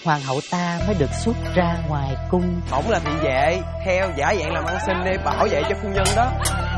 hoàng hậu ta mới được xuất ra ngoài cung. Ổng là thị vệ, theo giả dạng làm ăn xin để bảo vệ cho phu nhân đó.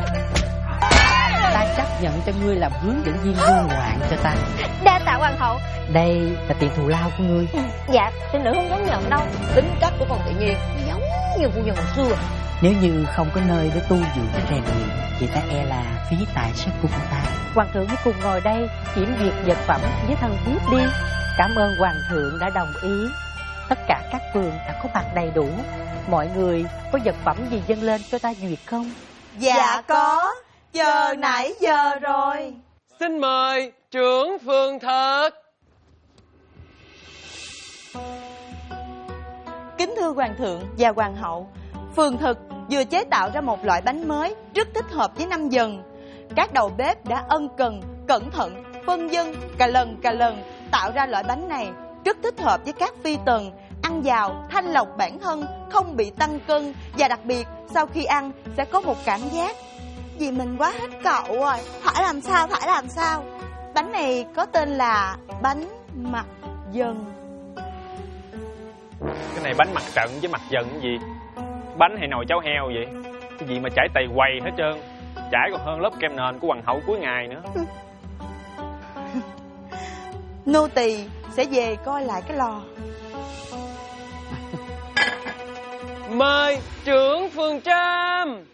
Ta chấp nhận cho ngươi làm hướng dẫn viên du ngoạn cho ta. Đa tạ hoàng hậu. Đây là tiền thù lao của ngươi. Dạ, tỷ nữ không dám nhận đâu. Tính cách của con tự nhiên giống như phu nhân hồi xưa. Nếu như không có nơi để tu dưỡng để rèn luyện, thì ta e là phí tài sức của ta. Hoàng thượng hãy cùng ngồi đây kiểm duyệt vật phẩm với thân thiếp đi. Cảm ơn hoàng thượng đã đồng ý. Tất cả các phường đã có mặt đầy đủ. Mọi người có vật phẩm gì dâng lên cho ta duyệt không? Dạ có, chờ nãy giờ rồi. Xin mời trưởng phường thật. Kính thưa hoàng thượng và hoàng hậu, phường thực vừa chế tạo ra một loại bánh mới rất thích hợp với năm Dần. Các đầu bếp đã ân cần, cẩn thận, phân dân cả lần tạo ra loại bánh này rất thích hợp với các phi tần, ăn vào thanh lọc bản thân, không bị tăng cân, và đặc biệt sau khi ăn sẽ có một cảm giác vì mình quá hết cậu rồi, phải làm sao. Bánh này có tên là bánh mặt dần. Cái này bánh mặt trận với mặt dần cái gì? Bánh hay nồi cháo heo vậy? Cái gì mà chảy tầy quầy hết trơn. Chảy còn hơn lớp kem nền của hoàng hậu cuối ngày nữa. Nô tỳ sẽ về coi lại cái lò. Mời trưởng phường Trâm.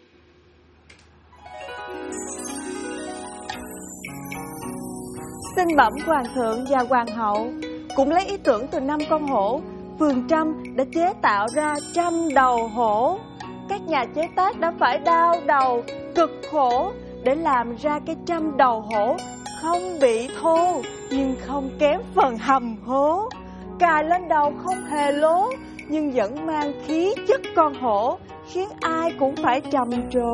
Xin bẩm hoàng thượng và hoàng hậu, cũng lấy ý tưởng từ 5 con hổ, phường Trâm đã chế tạo ra 100 đầu hổ. Các nhà chế tác đã phải đau đầu, cực khổ để làm ra cái 100 đầu hổ không bị thô nhưng không kém phần hầm hố. Cài lên đầu không hề lố nhưng vẫn mang khí chất con hổ, khiến ai cũng phải trầm trồ.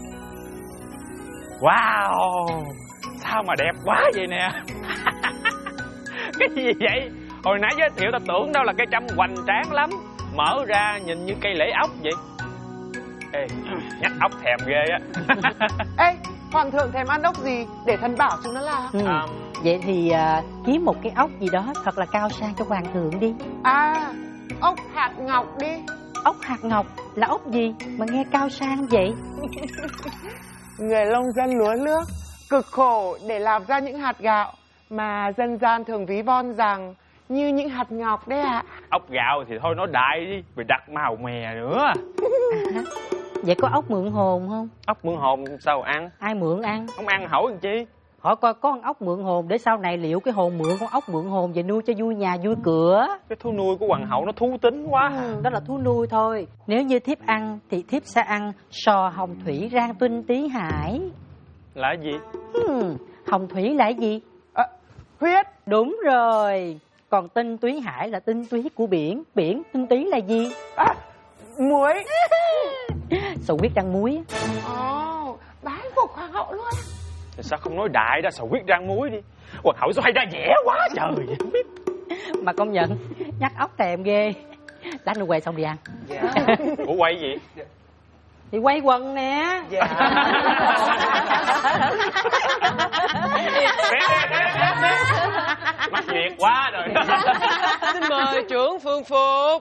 Wow, sao mà đẹp quá vậy nè. Cái gì vậy? Hồi nãy giới thiệu ta tưởng đâu là cây trăm hoành tráng lắm, mở ra nhìn như cây lễ ốc vậy. Ê, nhắc ốc thèm ghê á. Ê, hoàng thượng thèm ăn ốc gì để thần bảo chúng nó làm. Vậy thì kiếm một cái ốc gì đó thật là cao sang cho hoàng thượng đi. À, ốc hạt ngọc đi. Ốc hạt ngọc là ốc gì mà nghe cao sang vậy? Người nông dân lúa nước cực khổ để làm ra những hạt gạo mà dân gian thường ví von rằng như những hạt ngọc đấy ạ. Ốc gạo thì thôi nói đại đi, vì đặt màu mè nữa. Vậy có ốc mượn hồn không? Ốc mượn hồn sao ăn? Ai mượn ăn? Không ăn hỏi làm chi? Hỏi coi có con ốc mượn hồn để sau này liệu cái hồn mượn con ốc mượn hồn về nuôi cho vui nhà vui cửa. Cái thú nuôi của hoàng hậu nó thú tính quá. Đó là thú nuôi thôi. Nếu như thiếp ăn thì thiếp sẽ ăn sò hồng thủy rang tinh tí hải. Là gì? Hồng thủy là gì? Huyết. Đúng rồi. Còn tinh túy hải là tinh túy của biển. Biển tinh tí là gì? Muối. Sầu huyết rang muối. Bái phục hoàng hậu luôn. Sao không nói đại ra sầu huyết rang muối đi? Hoàng hậu sao hay ra vẻ quá trời. Mà công nhận nhắc ốc thèm ghê. Đánh nó quay xong đi ăn. Ủa quay gì? Thì quay quần nè. Mắc nhiệt quá rồi. Xin mời trưởng phường Phục.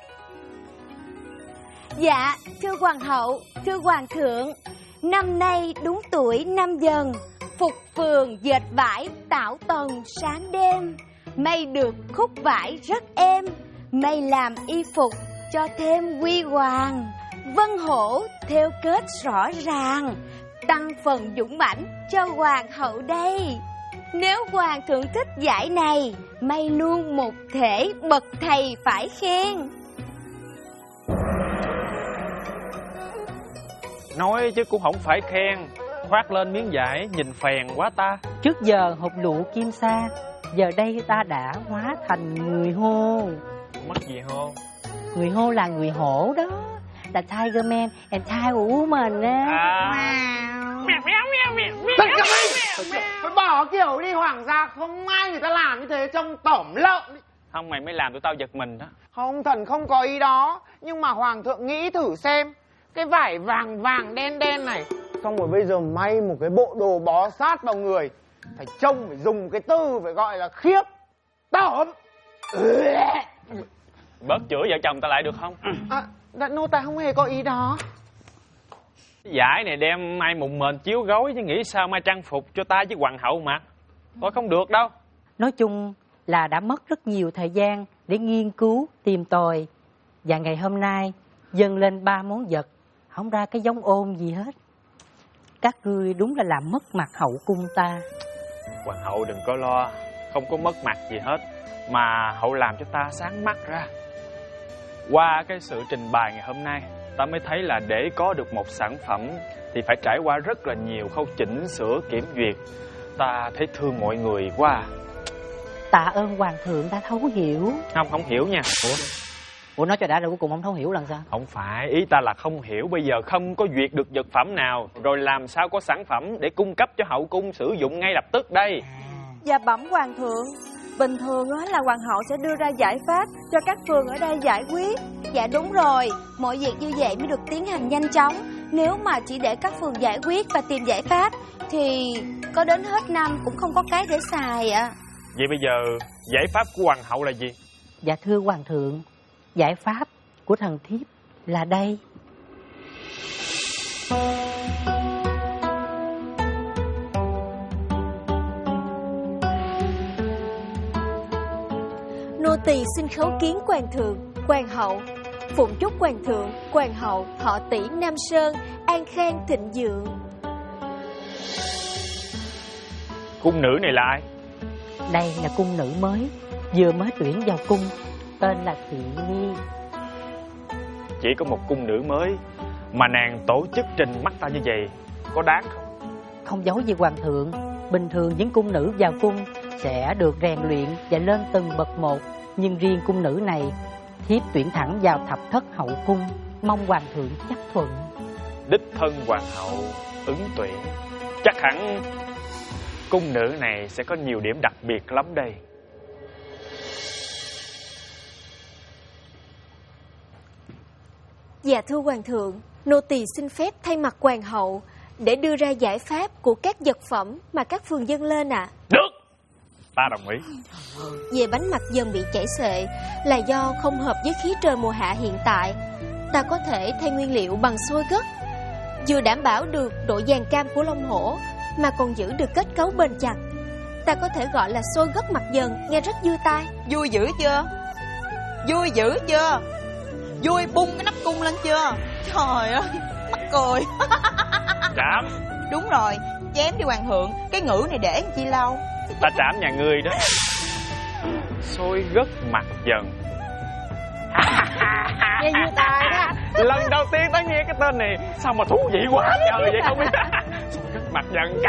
Dạ, thưa hoàng hậu, thưa hoàng thượng, năm nay đúng tuổi năm Dần, phục phường dệt vải tảo tần sáng đêm, may được khúc vải rất êm, may làm y phục cho thêm quy hoàng, vân hổ theo kết rõ ràng, tăng phần dũng mãnh cho hoàng hậu đây. Nếu hoàng thượng thích giải này, may luôn một thể bậc thầy phải khen. Nói chứ cũng không phải khen. Khoác lên miếng vải nhìn phèn quá ta. Trước giờ hộp lụa kim sa, giờ đây ta đã hóa thành người hô. Mắc gì hô? Người hô là người hổ đó, là Tiger Man and Tiger Woman á. Phải bỏ kiểu đi, hoàng gia không ai người ta làm như thế, trông tởm lợm. Không, mày mới làm tụi tao giật mình đó. Không, thần không có ý đó. Nhưng mà hoàng thượng nghĩ thử xem, cái vải vàng vàng đen đen này, xong rồi bây giờ may một cái bộ đồ bó sát vào người, phải trông, phải dùng cái từ phải gọi là khiếp tởm. bớt chửi vợ chồng ta lại được không? Nô tài không hề có ý đó. Giải này đem mai mùng mền chiếu gối chứ nghĩ sao mai trang phục cho ta với hoàng hậu mặc. Thôi không được đâu. Nói chung là đã mất rất nhiều thời gian để nghiên cứu, tìm tòi. Và ngày hôm nay dâng lên 3 món vật, không ra cái giống ôn gì hết. Các ngươi đúng là làm mất mặt hậu cung ta. Hoàng hậu đừng có lo, không có mất mặt gì hết, mà hậu làm cho ta sáng mắt ra. Qua cái sự trình bày ngày hôm nay, ta mới thấy là để có được một sản phẩm thì phải trải qua rất là nhiều khâu chỉnh sửa kiểm duyệt. Ta thấy thương mọi người quá. Tạ ơn hoàng thượng đã thấu hiểu. Không hiểu nha. Ủa nói cho đã rồi cuối cùng không thấu hiểu lần sao? Không phải, ý ta là không hiểu bây giờ không có duyệt được vật phẩm nào, rồi làm sao có sản phẩm để cung cấp cho hậu cung sử dụng ngay lập tức đây. Dạ bẩm hoàng thượng, bình thường là hoàng hậu sẽ đưa ra giải pháp cho các phường ở đây giải quyết. Dạ đúng rồi, mọi việc như vậy mới được tiến hành nhanh chóng. Nếu mà chỉ để các phường giải quyết và tìm giải pháp thì có đến hết năm cũng không có cái để xài ạ. Vậy bây giờ giải pháp của hoàng hậu là gì? Dạ thưa hoàng thượng, giải pháp của thần thiếp là đây. Nô tỳ xin khấu kiến hoàng thượng, hoàng hậu. Phụng chúc hoàng thượng, hoàng hậu thọ tỷ Nam Sơn, an khang thịnh vượng. Cung nữ này là ai? Đây là cung nữ mới, vừa mới tuyển vào cung, tên là Thị Nhi. Chỉ có một cung nữ mới mà nàng tổ chức trình mắt ta như vậy, có đáng không? Không giấu gì hoàng thượng, bình thường những cung nữ vào cung sẽ được rèn luyện và lên từng bậc một, nhưng riêng cung nữ này thiếp tuyển thẳng vào thập thất hậu cung, mong hoàng thượng chấp thuận. Đích thân hoàng hậu ứng tuyển, chắc hẳn cung nữ này sẽ có nhiều điểm đặc biệt lắm đây. Dạ thưa hoàng thượng, nô tỳ xin phép thay mặt hoàng hậu để đưa ra giải pháp của các vật phẩm mà các phường dâng lên ạ. Được, ta đồng ý. Về bánh mặt dần bị chảy xệ là do không hợp với khí trời mùa hạ hiện tại. Ta có thể thay nguyên liệu bằng xôi gấc, vừa đảm bảo được độ vàng cam của lông hổ mà còn giữ được kết cấu bền chặt. Ta có thể gọi là xôi gấc mặt dần, nghe rất vui tai. Vui dữ chưa? Vui dữ chưa? Vui bung cái nắp cung lên chưa? Trời ơi, mắc cười. Trảm. Đúng rồi, chém đi hoàng thượng, cái ngữ này để làm chi lâu. Ta trảm nhà ngươi đó. Xôi gấc mặt dần. Nghe vui tai đó. Lần đầu tiên ta nghe cái tên này, sao mà thú vị quá trời vậy không biết. Xôi gấc mặt dần.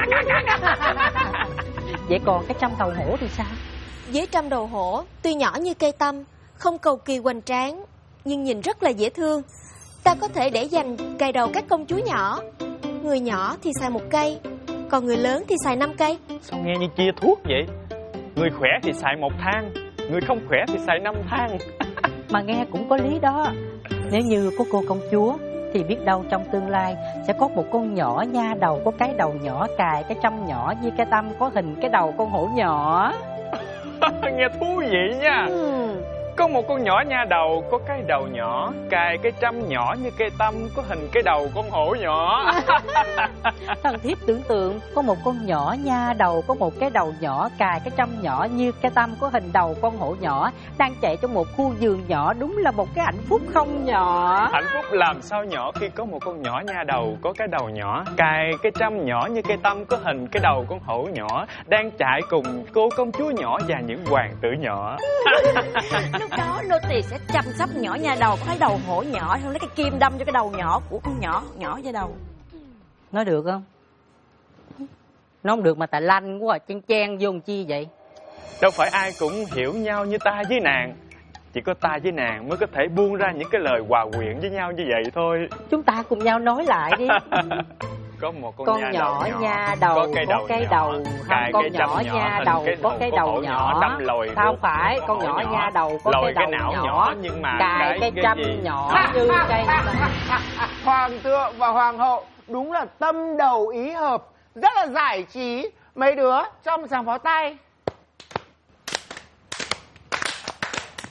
Vậy còn cái trăm đầu hổ thì sao? Với trăm đầu hổ, tuy nhỏ như cây tăm, không cầu kỳ hoành tráng, nhưng nhìn rất là dễ thương. Ta có thể để dành cài đầu các công chúa nhỏ. Người nhỏ thì xài 1 cây, còn người lớn thì xài 5 cây. Sao nghe như chia thuốc vậy? Người khỏe thì xài 1 thang, người không khỏe thì xài 5 thang. Mà nghe cũng có lý đó. Nếu như có cô công chúa thì biết đâu trong tương lai sẽ có một con nhỏ nha đầu có cái đầu nhỏ, cài cái trăm nhỏ, với cái tâm có hình cái đầu con hổ nhỏ. Nghe thú vị nha. Có một con nhỏ nha đầu có cái đầu nhỏ, cài cái trăm nhỏ như cây tăm có hình cái đầu con hổ nhỏ. Thần thiếp tưởng tượng có một con nhỏ nha đầu có một cái đầu nhỏ, cài cái trăm nhỏ như cái tăm có hình đầu con hổ nhỏ, đang chạy trong một khu vườn nhỏ, đúng là một cái hạnh phúc không nhỏ. Hạnh phúc làm sao nhỏ khi có một con nhỏ nha đầu có cái đầu nhỏ, cài cái trăm nhỏ như cây tăm có hình cái đầu con hổ nhỏ, đang chạy cùng cô công chúa nhỏ và những hoàng tử nhỏ. Lúc đó nô tỳ sẽ chăm sóc nhỏ nha đầu có cái đầu hổ nhỏ, xong lấy cái kim đâm cho cái đầu nhỏ của con nhỏ vào đầu. Nói được không? Nó không được mà tại lanh quá, chen vô làm chi vậy? Đâu phải ai cũng hiểu nhau như ta với nàng, chỉ có ta với nàng mới có thể buông ra những cái lời hòa quyện với nhau như vậy thôi. Chúng ta cùng nhau nói lại đi. Có một con nhỏ nha đầu có cái đầu, không, con nhỏ nha đầu có cái đầu nhỏ, đâm lồi. Sao phải, con nhỏ nha đầu có cái đầu nhỏ, nhưng mà cài cái trăm nhỏ như cây. Hoàng thượng và hoàng hậu đúng là tâm đầu ý hợp, rất là giải trí. Mấy đứa cho một tràng pháo tay. Con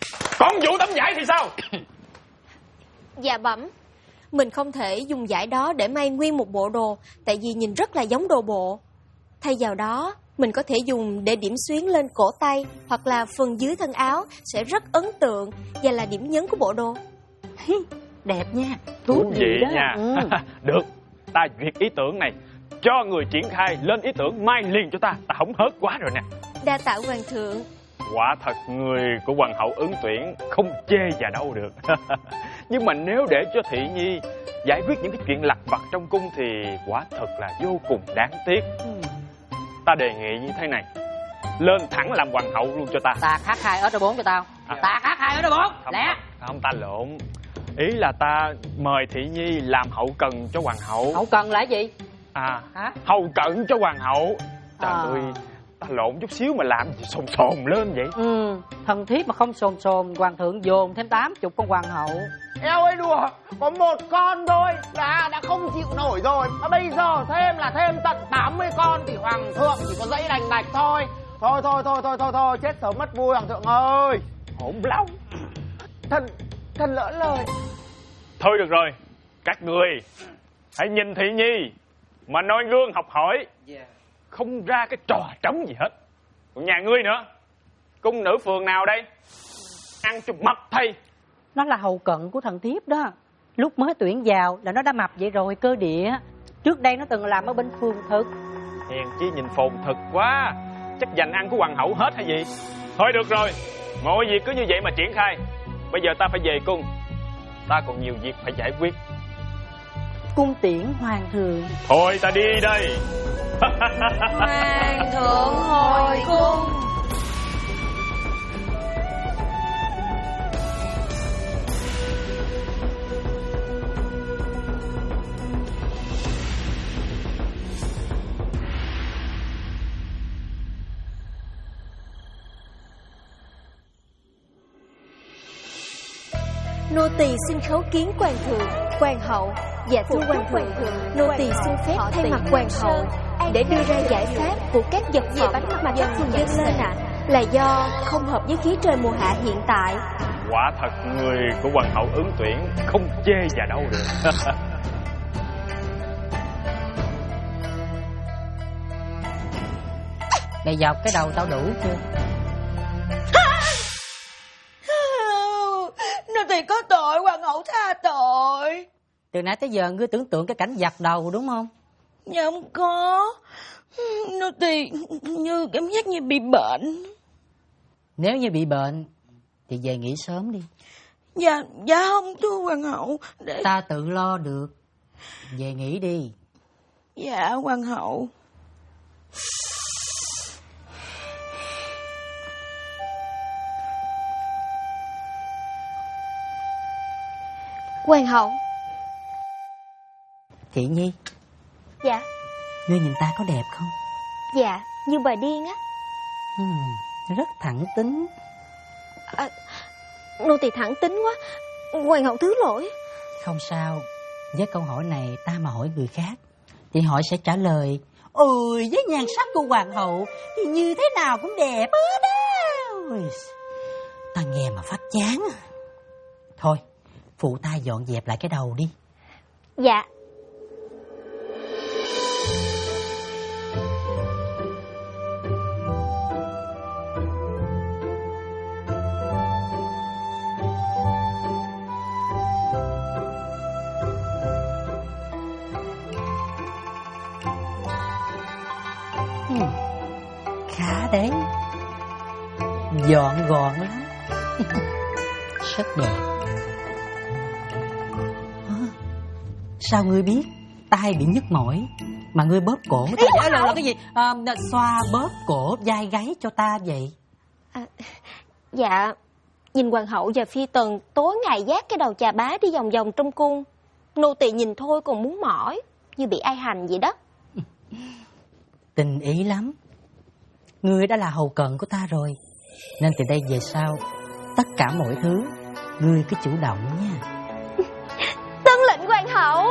Ông vụ tấm vải thì sao? Dạ bẩm, mình không thể dùng vải đó để may nguyên một bộ đồ, tại vì nhìn rất là giống đồ bộ. Thay vào đó, mình có thể dùng để điểm xuyến lên cổ tay hoặc là phần dưới thân áo, sẽ rất ấn tượng và là điểm nhấn của bộ đồ. Đẹp nha, Thú vị đó. nha. Được, ta duyệt ý tưởng này, cho người triển khai lên ý tưởng mai liền cho ta. Ta hổng hớt quá rồi nè. Đa tạ hoàng thượng. Quả thật người của hoàng hậu ứng tuyển không chê vào đâu được. Nhưng mà nếu để cho Thị Nhi giải quyết những cái chuyện lặt vặt trong cung thì quả thật là vô cùng đáng tiếc. Ta đề nghị như thế này, lên thẳng làm hoàng hậu luôn cho ta. Tạc H2 H4 cho tao. Tạc H2 H4 lẹ. Không, ta lộn. Ý là ta mời Thị Nhi làm hậu cần cho hoàng hậu. Hậu cần là gì? À, hả? Hậu cận cho hoàng hậu. Trời ơi, ta lộn chút xíu mà làm gì sồn sồn lên vậy. Thân thiết mà không sồn sồn, hoàng thượng dồn thêm 80 con hoàng hậu. Eo ơi đùa, có một con thôi đã không chịu nổi rồi. Mà bây giờ thêm tận 80 con thì hoàng thượng chỉ có dãy đành đạch thôi. Thôi, chết sớm mất vui hoàng thượng ơi. Hỗn lắm. Thần lỡ lời. Thôi được rồi, các người hãy nhìn Thị Nhi mà noi gương học hỏi, không ra cái trò trống gì hết. Còn nhà ngươi nữa, cung nữ phường nào đây? Ăn cho mập thay. Nó là hậu cận của thần thiếp đó. Lúc mới tuyển vào là nó đã mập vậy rồi cơ địa. Trước đây nó từng làm ở bên phường thực. Hèn chi nhìn phồn thực quá, chắc dành ăn của hoàng hậu hết hay gì? Thôi được rồi, mọi việc cứ như vậy mà triển khai. Bây giờ ta phải về cung, ta còn nhiều việc phải giải quyết. Cung tiễn hoàng thượng. Thôi ta đi đây. Hoàng thượng hồi cung. Nô tỳ xin khấu kiến hoàng thượng, hoàng hậu. Dạ thưa hoàng thượng, nô tỳ xin phép thay mặt hoàng hậu để đưa ra giải pháp của các vật phẩm mà các thường dân lên ạ. Là do không hợp với khí trời mùa hạ hiện tại. Quả thật người của hoàng hậu ứng tuyển không chê vào đâu được. Mày dọc cái đầu tao đủ chưa? Nô tỳ có tội, hoàng hậu tha tội. Từ nãy tới giờ ngươi tưởng tượng cái cảnh giặt đầu đúng không? Dạ không có. Nô tỳ như cảm giác như bị bệnh. Nếu như bị bệnh thì về nghỉ sớm đi. Dạ không thưa hoàng hậu. Ta tự lo được. Về nghỉ đi. Dạ hoàng hậu. Hoàng hậu. Thị Nhi. Dạ. Ngươi nhìn ta có đẹp không? Dạ, như bà điên á. Rất thẳng tính. Nô tỳ thẳng tính quá, hoàng hậu thứ lỗi. Không sao. Với câu hỏi này ta mà hỏi người khác thì họ sẽ trả lời: với nhan sắc của hoàng hậu thì như thế nào cũng đẹp hết đó. Ta nghe mà phát chán. Thôi, phụ ta dọn dẹp lại cái đầu đi. Dạ. Khá đấy. Dọn gọn lắm. Rất đẹp. Sao ngươi biết tay bị nhức mỏi mà ngươi bóp cổ ta? Là cái gì? Xoa bóp cổ vai gáy cho ta vậy? Dạ, nhìn hoàng hậu và phi tần tối ngày vác cái đầu chà bá đi vòng vòng trong cung. Nô tỳ nhìn thôi còn muốn mỏi, như bị ai hành vậy đó. Tình ý lắm. Ngươi đã là hầu cận của ta rồi, nên từ đây về sau tất cả mọi thứ ngươi cứ chủ động nha. Tuân lệnh hoàng hậu.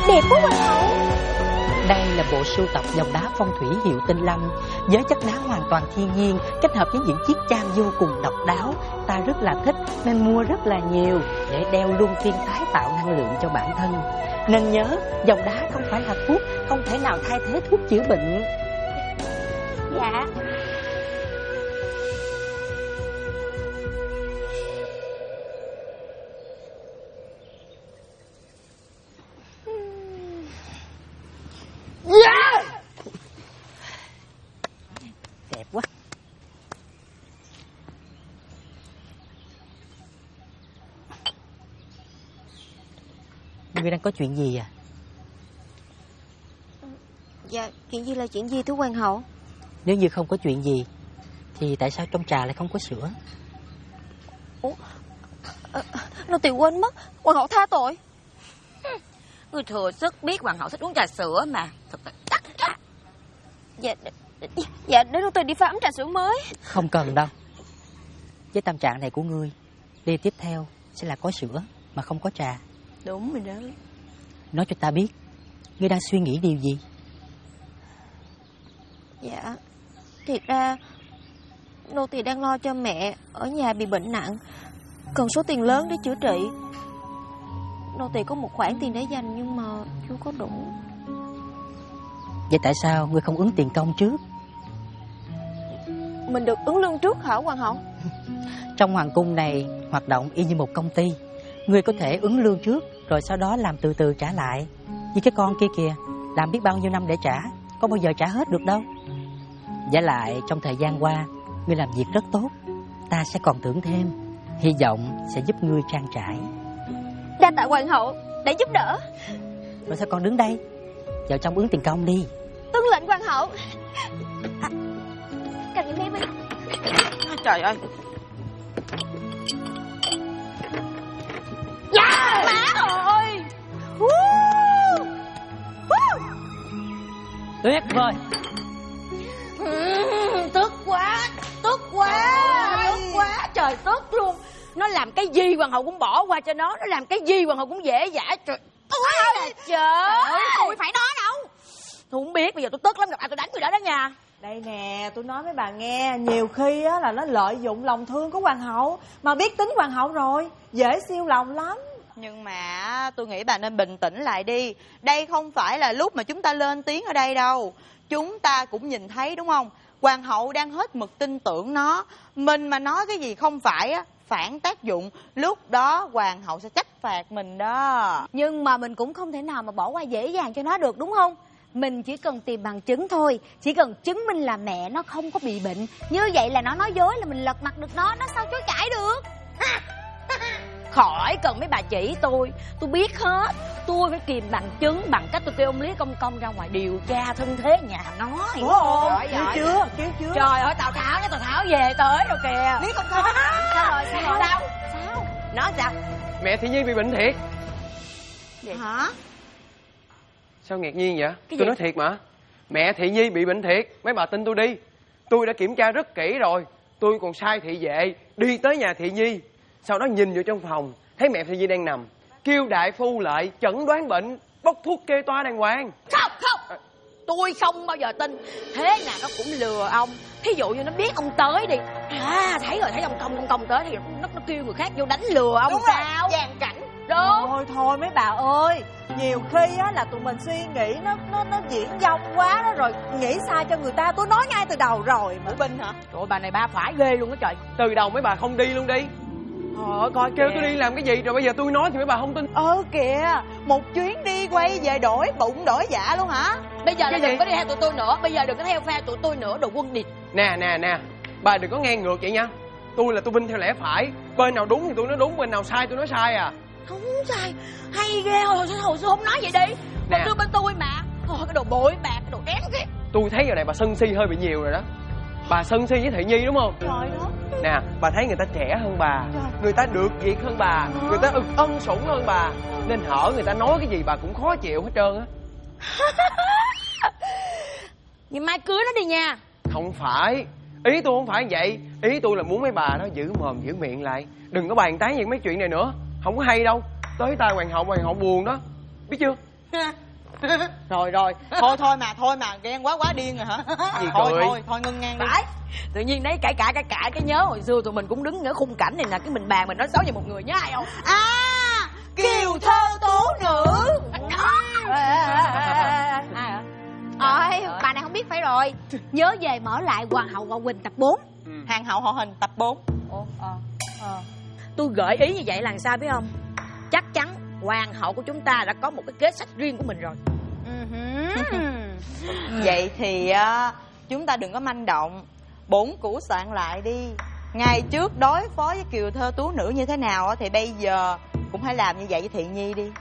Đẹp quá hoàng hậu. Đây là bộ sưu tập dòng đá phong thủy hiệu Tinh Lâm, với chất đá hoàn toàn thiên nhiên, kết hợp với những chiếc trang vô cùng độc đáo. Ta rất là thích nên mua rất là nhiều để đeo luân phiên tái tạo năng lượng cho bản thân. Nên nhớ, dòng đá không phải là thuốc, không thể nào thay thế thuốc chữa bệnh. Dạ. Đẹp quá. Ngươi đang có chuyện gì à? Dạ, chuyện gì là chuyện gì thưa hoàng hậu? Nếu như không có chuyện gì thì tại sao trong trà lại không có sữa? Nô tỳ quên mất. Hoàng hậu tha tội. Người thừa sức biết hoàng hậu thích uống trà sữa mà. Thật là chắc. Dạ, để nô tỳ đi pha ấm trà sữa mới. Không cần đâu. Với tâm trạng này của ngươi, đi tiếp theo sẽ là có sữa mà không có trà. Đúng rồi đó. Nói cho ta biết, ngươi đang suy nghĩ điều gì? Dạ, thiệt ra nô tỳ đang lo cho mẹ ở nhà bị bệnh nặng, cần số tiền lớn để chữa trị. Nô tỳ có một khoản tiền để dành nhưng mà chưa có đủ. Vậy tại sao ngươi không ứng tiền công trước? Mình được ứng lương trước hả hoàng hậu? Trong hoàng cung này hoạt động y như một công ty. Ngươi có thể ứng lương trước rồi sau đó làm từ từ trả lại. Như cái con kia kìa, làm biết bao nhiêu năm để trả, có bao giờ trả hết được đâu. Giả lại trong thời gian qua ngươi làm việc rất tốt, ta sẽ còn thưởng thêm, hy vọng sẽ giúp ngươi trang trải. Đa tạ hoàng hậu để giúp đỡ. Rồi sao còn đứng đây? Vào trong ứng tiền công đi. Tuân lệnh hoàng hậu. Cần em đi. Trời ơi. Dạ má ơi. Tuyệt vời. Tức quá. Tức quá. Trời tức luôn. Nó làm cái gì hoàng hậu cũng bỏ qua cho nó làm cái gì hoàng hậu cũng dễ dãi. Trời ơi trời. Tôi phải nói đâu. Tôi không biết, bây giờ tôi tức lắm, gặp ai tôi đánh người đó đó nha. Đây nè, tôi nói với bà nghe, nhiều khi á là nó lợi dụng lòng thương của hoàng hậu, mà biết tính hoàng hậu rồi, dễ siêu lòng lắm. Nhưng mà tôi nghĩ bà nên bình tĩnh lại đi. Đây không phải là lúc mà chúng ta lên tiếng ở đây đâu. Chúng ta cũng nhìn thấy đúng không? Hoàng hậu đang hết mực tin tưởng nó. Mình mà nói cái gì không phải á, phản tác dụng, lúc đó hoàng hậu sẽ trách phạt mình đó. Nhưng mà mình cũng không thể nào mà bỏ qua dễ dàng cho nó được đúng không? Mình chỉ cần tìm bằng chứng thôi. Chỉ cần chứng minh là mẹ nó không có bị bệnh, như vậy là nó nói dối là mình lật mặt được nó sao chối cãi được. Khỏi cần mấy bà chỉ tôi biết hết. Tôi phải kìm bằng chứng bằng cách tôi kêu ông Lý Công Công ra ngoài điều tra thân thế nhà nó, hiểu không? Kêu chưa? Trời ơi, Tào Tháo nha, Tào Tháo về tới rồi kìa. Lý Công Công. Sao? Nói sao? Mẹ Thị Nhi bị bệnh thiệt. Hả? Sao ngạc nhiên vậy? Tôi nói thiệt mà. Mẹ Thị Nhi bị bệnh thiệt. Mấy bà tin tôi đi. Tôi đã kiểm tra rất kỹ rồi. Tôi còn sai thị vệ đi tới nhà Thị Nhi. Sau đó nhìn vào trong phòng, thấy mẹ Thị Nhi đang nằm, kêu đại phu lại chẩn đoán bệnh, bốc thuốc kê toa đàng hoàng. Không. Tôi không bao giờ tin. Thế nào nó cũng lừa ông. Thí dụ như nó biết ông tới đi, thấy ông công tới thì nó kêu người khác vô đánh lừa ông. Đúng sao rồi, dàn cảnh. Đúng. Thôi mấy bà ơi, nhiều khi á là tụi mình suy nghĩ nó diễn dông quá đó, rồi nghĩ sai cho người ta. Tôi nói ngay từ đầu rồi mà. Binh hả? Trời ơi, bà này ba phải ghê luôn á trời. Từ đầu mấy bà không đi luôn đi. Coi kêu tôi đi làm cái gì rồi bây giờ tôi nói thì mấy bà không tin. Kìa, một chuyến đi quay về đổi bụng đổi dạ luôn hả? Bây giờ là đừng có đi theo tụi tôi nữa. Bây giờ đừng có theo phe tụi tôi nữa, đồ quân địch. Nè, bà đừng có nghe ngược vậy nha. Tôi là tôi binh theo lẽ phải. Bên nào đúng thì tôi nói đúng, bên nào sai tôi nói sai à. Không sai, hay ghê. Hồi xưa không nói vậy đi. Còn đưa bên tôi mà. Cái đồ bội bạc, cái đồ đén kia. Tôi thấy giờ này bà sân si hơi bị nhiều rồi đó. Bà sân si với Thị Nhi đúng không? Trời đó. Nè, bà thấy người ta trẻ hơn bà, người ta được việc hơn bà, người ta ân sủng hơn bà, nên hở người ta nói cái gì bà cũng khó chịu hết trơn á. Ngày mai cưới nó đi nha. Không phải, ý tôi không phải vậy. Ý tôi là muốn mấy bà đó giữ mồm giữ miệng lại, đừng có bàn tán về mấy chuyện này nữa. Không có hay đâu. Tới tai hoàng hậu buồn đó, biết chưa? Rồi thôi mà ghen quá điên rồi hả? Gì thôi ngưng ngang đi. Phải. Tự nhiên đấy cãi cái nhớ hồi xưa tụi mình cũng đứng ở khung cảnh này nè, cái mình bàn mình nói xấu về một người nhớ ai không? Kiều thơ tố nữ. Ôi, bà này không biết phải rồi. Nhớ về mở lại Hoàng hậu Ngọc Quỳnh tập 4. Hàng hậu họ hình tập 4. Tôi gợi ý như vậy là sao biết không? Chắc chắn hoàng hậu của chúng ta đã có một cái kế sách riêng của mình rồi. Vậy thì chúng ta đừng có manh động, bổn cũ soạn lại đi. Ngày trước đối phó với Kiều thơ tú nữ như thế nào thì bây giờ cũng hãy làm như vậy với Thiện Nhi đi.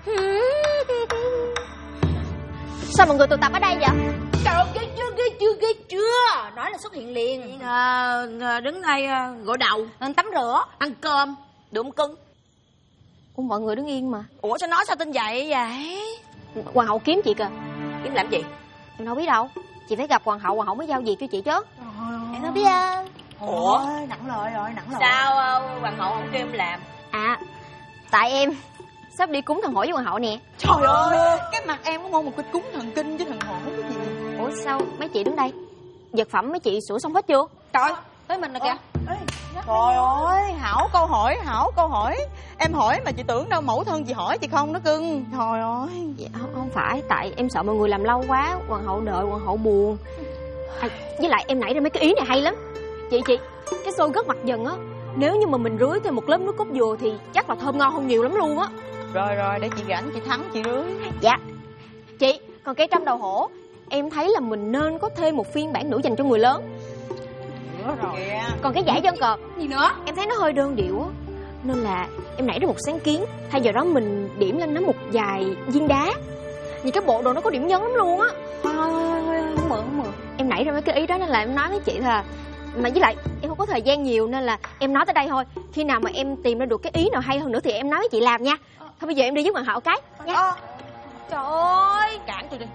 Sao mọi người tụ tập ở đây vậy? Trời ơi, ghê chưa? Nói là xuất hiện liền. Đứng đây gội đầu, Tắm rửa. ăn cơm, đượm cưng. Ủa mọi người đứng yên mà. Ủa sao nói sao tin vậy? Hoàng hậu kiếm chị kìa. Kiếm làm gì? Em đâu biết đâu. Chị phải gặp hoàng hậu mới giao việc cho chị chứ. Em đâu biết à. Ủa? Nặng lời rồi. Sao hoàng hậu không kêu em làm? À, tại em sắp đi cúng thần hổ với hoàng hậu nè. Trời ơi, cái mặt em có mong một cái cúng thần kinh với thần hổ cái gì. Ủa sao mấy chị đứng đây? Vật phẩm mấy chị sửa xong hết chưa? Trời, tới mình rồi kìa. Trời ơi, hảo câu hỏi. Em hỏi mà chị tưởng đâu mẫu thân chị hỏi chị không đó cưng. Trời ơi. Dạ, không phải, tại em sợ mọi người làm lâu quá, hoàng hậu đợi, hoàng hậu buồn. Với lại em nảy ra mấy cái ý này hay lắm. Chị, cái xôi gất mặt dần á, nếu như mà mình rưới thêm một lớp nước cốt dừa thì chắc là thơm ngon hơn nhiều lắm luôn á. Rồi, để chị rảnh chị thắng chị rưới. Dạ. Chị, còn cây trăm đầu hổ, em thấy là mình nên có thêm một phiên bản nữa dành cho người lớn. Rồi. Còn cái giải dân cờ Gì nữa? em thấy nó hơi đơn điệu á, nên là em nảy ra một sáng kiến. Thay vào đó mình điểm lên nó một vài viên đá. Vì cái bộ đồ nó có điểm nhấn lắm luôn á. Thôi, không mượn. Em nảy ra mấy cái ý đó nên là em nói với chị là, mà với lại em không có thời gian nhiều nên là em nói tới đây thôi. Khi nào mà em tìm ra được cái ý nào hay hơn nữa thì em nói với chị làm nha. Thôi bây giờ em đi với hoàng hậu cái nha. Trời ơi, cản tôi đi.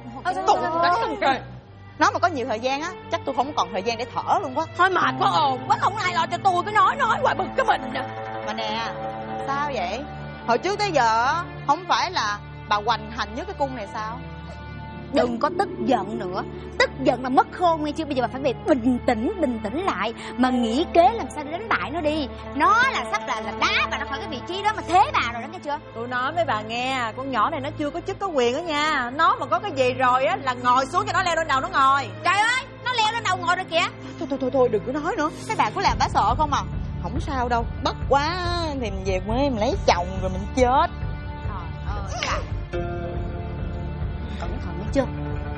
Nó mà có nhiều thời gian á, chắc tôi không còn thời gian để thở luôn quá. Thôi mệt quá ồn quá, không ai lo cho tôi, cứ nói hoài bực cái mình nè. Mà nè, sao vậy? Hồi trước tới giờ không phải là bà hoành hành nhất cái cung này sao? Đừng có tức giận nữa. Tức giận là mất khôn nghe chưa? Bây giờ bà phải về bình tĩnh lại mà nghĩ kế làm sao để đánh bại nó đi. Nó là sắp là đá bà nó khỏi cái vị trí đó mà thế bà rồi đó nghe chưa? Tôi nói với bà nghe, con nhỏ này nó chưa có chức có quyền đó nha. Nó mà có cái gì rồi á là ngồi xuống cho nó leo lên đầu nó ngồi. Trời ơi, nó leo lên đầu ngồi rồi kìa. Thôi đừng có nói nữa. Các bạn có làm bà sợ không à? Không sao đâu, bất quá thì mình về quê mình lấy chồng rồi mình chết. Trời ơi, cẩn thận nghe chưa?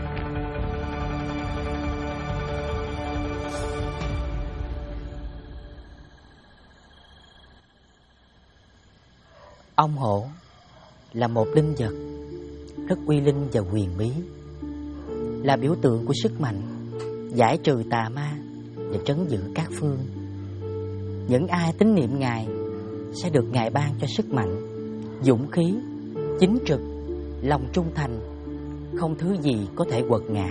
Ông hổ là một linh vật rất uy linh và huyền bí, là biểu tượng của sức mạnh, giải trừ tà ma và trấn giữ các phương. Những ai tín niệm Ngài sẽ được Ngài ban cho sức mạnh, dũng khí, chính trực, lòng trung thành, không thứ gì có thể quật ngã.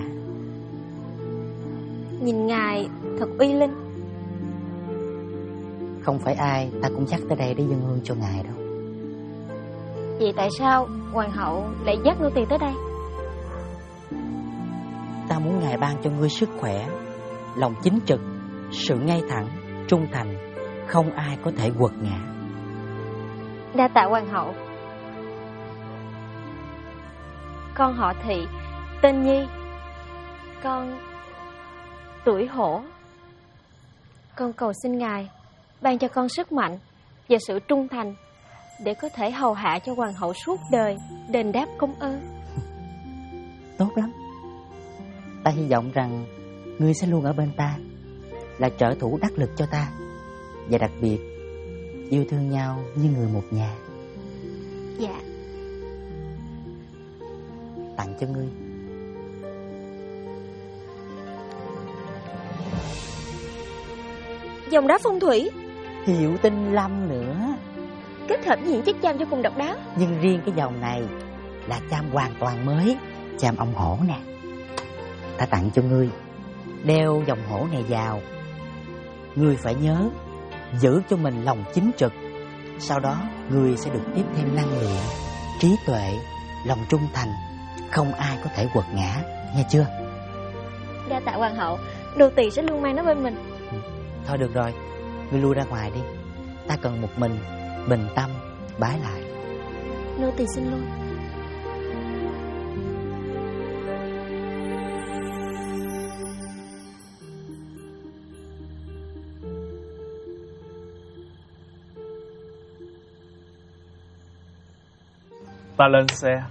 Nhìn Ngài thật uy linh. Không phải ai ta cũng dắt tới đây để dâng hương cho Ngài đâu. Vậy tại sao hoàng hậu lại dắt nô tỳ tới đây? Ta muốn Ngài ban cho ngươi sức khỏe, lòng chính trực, sự ngay thẳng, trung thành, không ai có thể quật ngã. Đa tạ hoàng hậu. Con họ Thị, tên Nhi. Con tuổi hổ. Con cầu xin Ngài ban cho con sức mạnh và sự trung thành để có thể hầu hạ cho hoàng hậu suốt đời, đền đáp công ơn. Tốt lắm. Ta hy vọng rằng ngươi sẽ luôn ở bên ta, là trợ thủ đắc lực cho ta, và đặc biệt yêu thương nhau như người một nhà. Dạ. Tặng cho ngươi. Dòng đá phong thủy, Hiệu Tinh Lâm nữa. kết hợp với những chiếc cham vô cùng độc đáo. Nhưng riêng cái dòng này là cham hoàn toàn mới, cham ông hổ nè. Ta tặng cho ngươi. Đeo dòng hổ này vào, ngươi phải nhớ giữ cho mình lòng chính trực. Sau đó ngươi sẽ được tiếp thêm năng lượng, trí tuệ, lòng trung thành không ai có thể quật ngã, nghe chưa? Đa tạ hoàng hậu, nô tỳ sẽ luôn mang nó bên mình. Thôi được rồi, ngươi lui ra ngoài đi. Ta cần một mình, bình tâm, bái lại. Nô tỳ xin lui. Ta lên xe.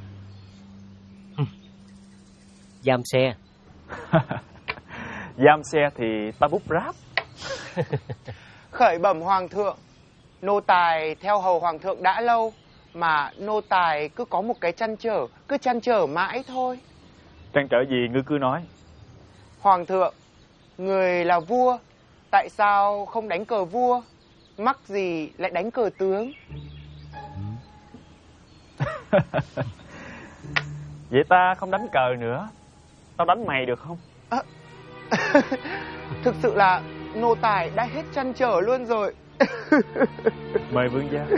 Giam xe. Giam xe thì ta bút ráp. Khởi bẩm hoàng thượng, nô tài theo hầu hoàng thượng đã lâu, mà nô tài cứ có một cái trăn trở mãi thôi. Trăn trở gì ngươi cứ nói. Hoàng thượng, người là vua, tại sao không đánh cờ vua, mắc gì lại đánh cờ tướng? Vậy ta không đánh cờ nữa, tao đánh mày được không? Thực sự là nô tài đã hết trăn trở luôn rồi. Mời vương gia.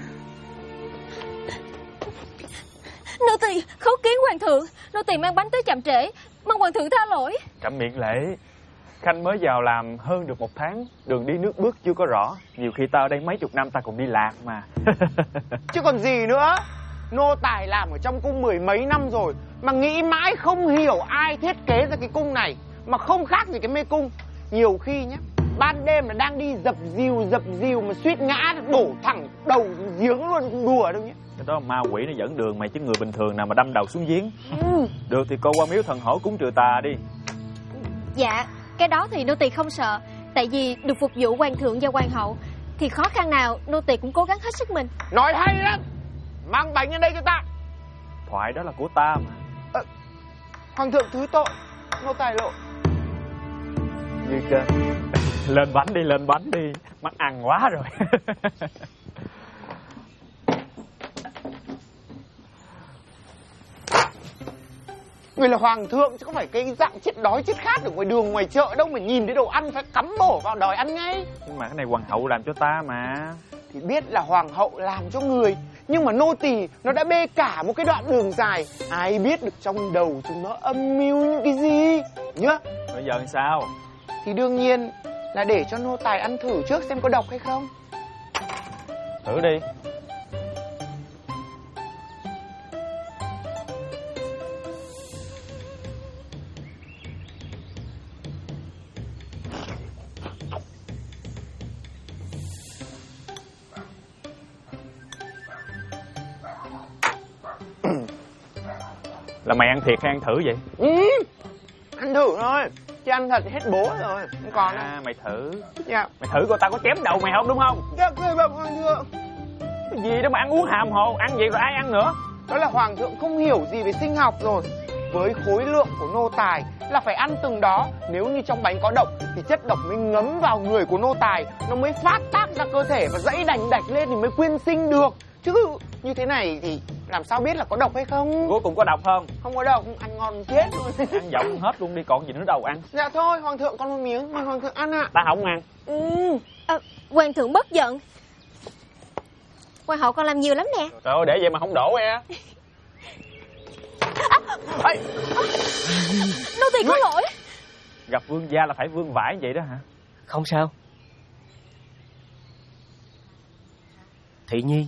Nô tỳ khấu kiến hoàng thượng, nô tỳ mang bánh tới chậm trễ, mong hoàng thượng tha lỗi. Cẩm miệng lễ. Khanh mới vào làm hơn được 1 tháng, đường đi nước bước chưa có rõ. Nhiều khi ta ở đây mấy chục năm ta còn đi lạc mà. Chứ còn gì nữa. Nô tài làm ở trong cung 10 mấy năm rồi, mà nghĩ mãi không hiểu ai thiết kế ra cái cung này, mà không khác gì cái mê cung. Nhiều khi nhá, ban đêm là đang đi dập dìu mà suýt ngã đổ thẳng đầu giếng luôn, không đùa đâu nhé. Cái đó ma quỷ nó dẫn đường mày, chứ người bình thường nào mà đâm đầu xuống giếng. Được thì cô qua miếu thần hổ cúng trừ tà đi. Dạ, cái đó thì nô tỳ không sợ. Tại vì được phục vụ hoàng thượng và hoàng hậu thì khó khăn nào nô tỳ cũng cố gắng hết sức mình. Nói hay lắm. Mang bánh lên đây cho ta. Thoại đó là của ta mà. Hoàng thượng thứ tội, nô tài lộ. Như trên. Lên bánh đi. Mắc ăn quá rồi. Người là hoàng thượng chứ không phải cái dạng chết đói chết khát ở ngoài đường ngoài chợ đâu mà nhìn thấy đồ ăn phải cắm bổ vào đòi ăn ngay. Nhưng mà cái này hoàng hậu làm cho ta mà. Thì biết là hoàng hậu làm cho người, nhưng mà nô tỳ nó đã bê cả một cái đoạn đường dài, ai biết được trong đầu chúng nó âm mưu những cái gì nhá. Bây giờ làm sao? Thì đương nhiên là để cho nô tài ăn thử trước xem có độc hay không. Thử đi. Là mày ăn thiệt hay ăn thử vậy? Ăn thử thôi, chứ ăn thật thì hết bố rồi, không còn đâu. Mày thử. Dạ. Mày thử coi tao có chém đầu mày không, đúng không? Dạ, cười bẩm hoàng thượng. Cái gì đó mà ăn uống hàm hồ, ăn vậy rồi ai ăn nữa? Đó là hoàng thượng không hiểu gì về sinh học rồi. Với khối lượng của nô tài là phải ăn từng đó. Nếu như trong bánh có độc thì chất độc mới ngấm vào người của nô tài, nó mới phát tác ra cơ thể và dãy đành đạch lên thì mới quyên sinh được. Chứ như thế này thì làm sao biết là có độc hay không? Cuối cùng có độc không? Không có độc, ăn ngon chết luôn. Ăn giọng hết luôn đi, còn gì nữa đâu ăn. Dạ thôi, hoàng thượng con một miếng, mời hoàng thượng ăn ạ. Ta không ăn. Hoàng thượng bất giận. Hoàng hậu con làm nhiều lắm nè. Trời ơi, để vậy mà không đổ e. Nô tỳ có lỗi. Gặp vương gia là phải vương vãi vậy đó hả? Không sao. Thị Nhi.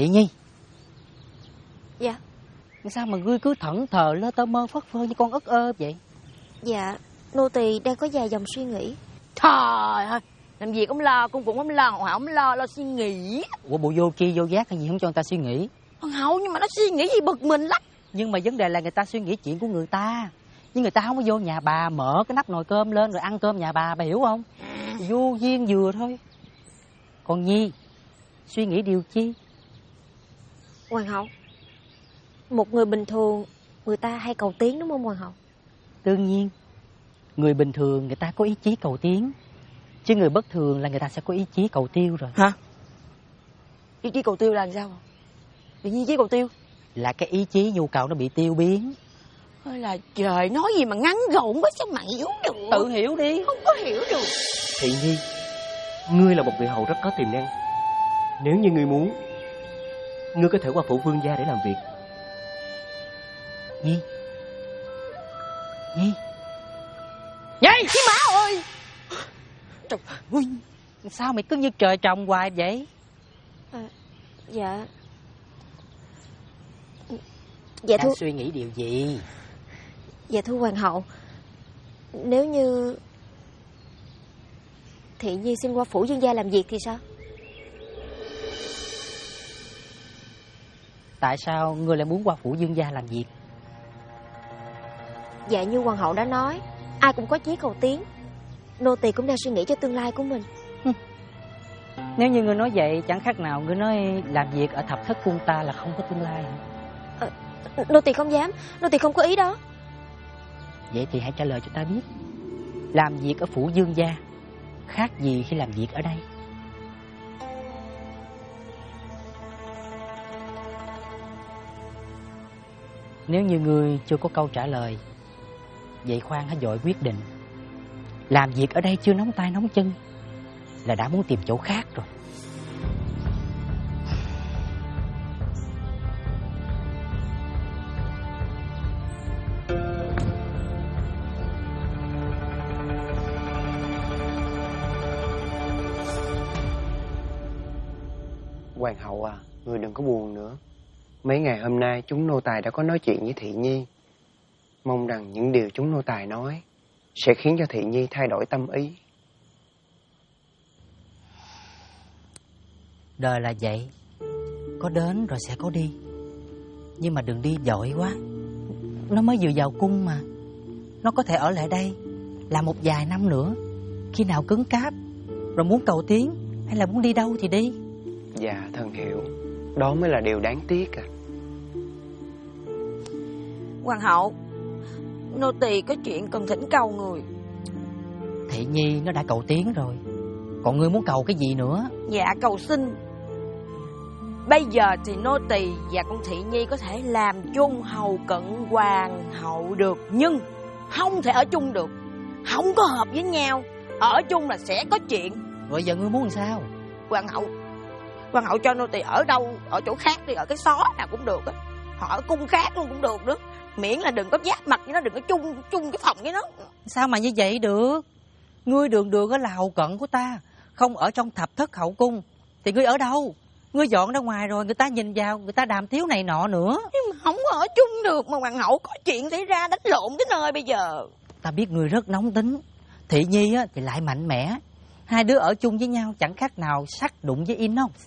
Thị Nhi. Dạ. Sao mà ngươi cứ thẫn thờ lơ tơ mơ phất phơ như con ất ơ vậy? Dạ, nô tỳ đang có vài dòng suy nghĩ. Trời ơi, làm việc không lo, cung cũng không lo, hậu không lo suy nghĩ. Ủa bộ vô tri vô giác hay gì không cho người ta suy nghĩ? Hoàng hậu, nhưng mà nó suy nghĩ gì bực mình lắm. Nhưng mà vấn đề là người ta suy nghĩ chuyện của người ta. Nhưng người ta không có vô nhà bà mở cái nắp nồi cơm lên rồi ăn cơm nhà bà hiểu không? Vô duyên vừa thôi. Còn Nhi, suy nghĩ điều chi? Hoàng hậu, một người bình thường người ta hay cầu tiến đúng không Hoàng hậu? Đương nhiên, người bình thường người ta có ý chí cầu tiến, chứ người bất thường là người ta sẽ có ý chí cầu tiêu rồi. Hả? Ý chí cầu tiêu là làm sao? Ý chí cầu tiêu? Là cái ý chí nhu cầu nó bị tiêu biến. Ôi là trời, nói gì mà ngắn gọn quá sao mà hiểu được. Tự hiểu đi. Không có hiểu được. Thị Nhi, ngươi là một người hầu rất có tiềm năng. Nếu như ngươi muốn, ngươi có thể qua phủ vương gia để làm việc. Nhi. Nhi. Nhi, chứ má ơi. Trời ơi, sao mày cứ như trời trồng hoài vậy? Dạ. Đang suy nghĩ điều gì? Dạ thưa Hoàng hậu, nếu như Thị Nhi xin qua phủ vương gia làm việc thì sao? Tại sao ngươi lại muốn qua phủ vương gia làm việc? Dạ như Hoàng hậu đã nói, ai cũng có chí cầu tiến. Nô tỳ cũng đang suy nghĩ cho tương lai của mình. Nếu như ngươi nói vậy, chẳng khác nào ngươi nói làm việc ở thập thất cung ta là không có tương lai hả? Nô tỳ không dám, nô tỳ không có ý đó. Vậy thì hãy trả lời cho ta biết, làm việc ở phủ vương gia khác gì khi làm việc ở đây? Nếu như ngươi chưa có câu trả lời, vậy khoan hãy vội quyết định. Làm việc ở đây chưa nóng tay nóng chân là đã muốn tìm chỗ khác rồi. Hoàng hậu à, người đừng có buồn nữa. Mấy ngày hôm nay chúng nô tài đã có nói chuyện với Thị Nhi. Mong rằng những điều chúng nô tài nói sẽ khiến cho Thị Nhi thay đổi tâm ý. Đời là vậy, có đến rồi sẽ có đi. Nhưng mà đừng đi vội quá. Nó mới vừa vào cung mà. Nó có thể ở lại đây là một vài năm nữa. Khi nào cứng cáp rồi muốn cầu tiến hay là muốn đi đâu thì đi. Dạ thần hiểu. Đó mới là điều đáng tiếc à. Hoàng hậu, nô tỳ có chuyện cần thỉnh cầu người. Thị Nhi nó đã cầu tiến rồi, còn ngươi muốn cầu cái gì nữa? Dạ cầu xin. Bây giờ thì nô tỳ và con Thị Nhi có thể làm chung hầu cận hoàng hậu được, nhưng không thể ở chung được. Không có hợp với nhau. Ở chung là sẽ có chuyện. Rồi giờ ngươi muốn làm sao? Hoàng hậu cho nô tỳ ở đâu, ở chỗ khác đi, ở cái xó nào cũng được á. Họ ở cung khác luôn cũng được nữa. Miễn là đừng có giáp mặt với nó, đừng có chung cái phòng với nó. Sao mà như vậy được? Ngươi đường là hầu cận của ta, không ở trong thập thất hậu cung thì ngươi ở đâu? Ngươi dọn ra ngoài rồi người ta nhìn vào, người ta đàm tiếu này nọ nữa. Nhưng mà không có ở chung được mà hoàng hậu, có chuyện xảy ra đánh lộn tới nơi bây giờ. Ta biết ngươi rất nóng tính, Thị Nhi á thì lại mạnh mẽ. Hai đứa ở chung với nhau chẳng khác nào sắt đụng với in không?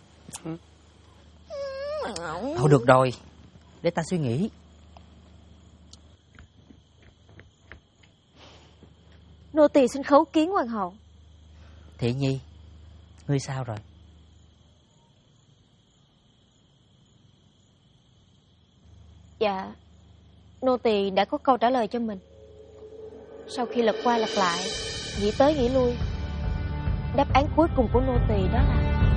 Thôi được rồi, để ta suy nghĩ. Nô tỳ xin khấu kiến hoàng hậu. Thị Nhi, ngươi sao rồi? Dạ, nô tỳ đã có câu trả lời cho mình. Sau khi lật qua lật lại, nghĩ tới nghĩ lui, đáp án cuối cùng của nô tỳ đó là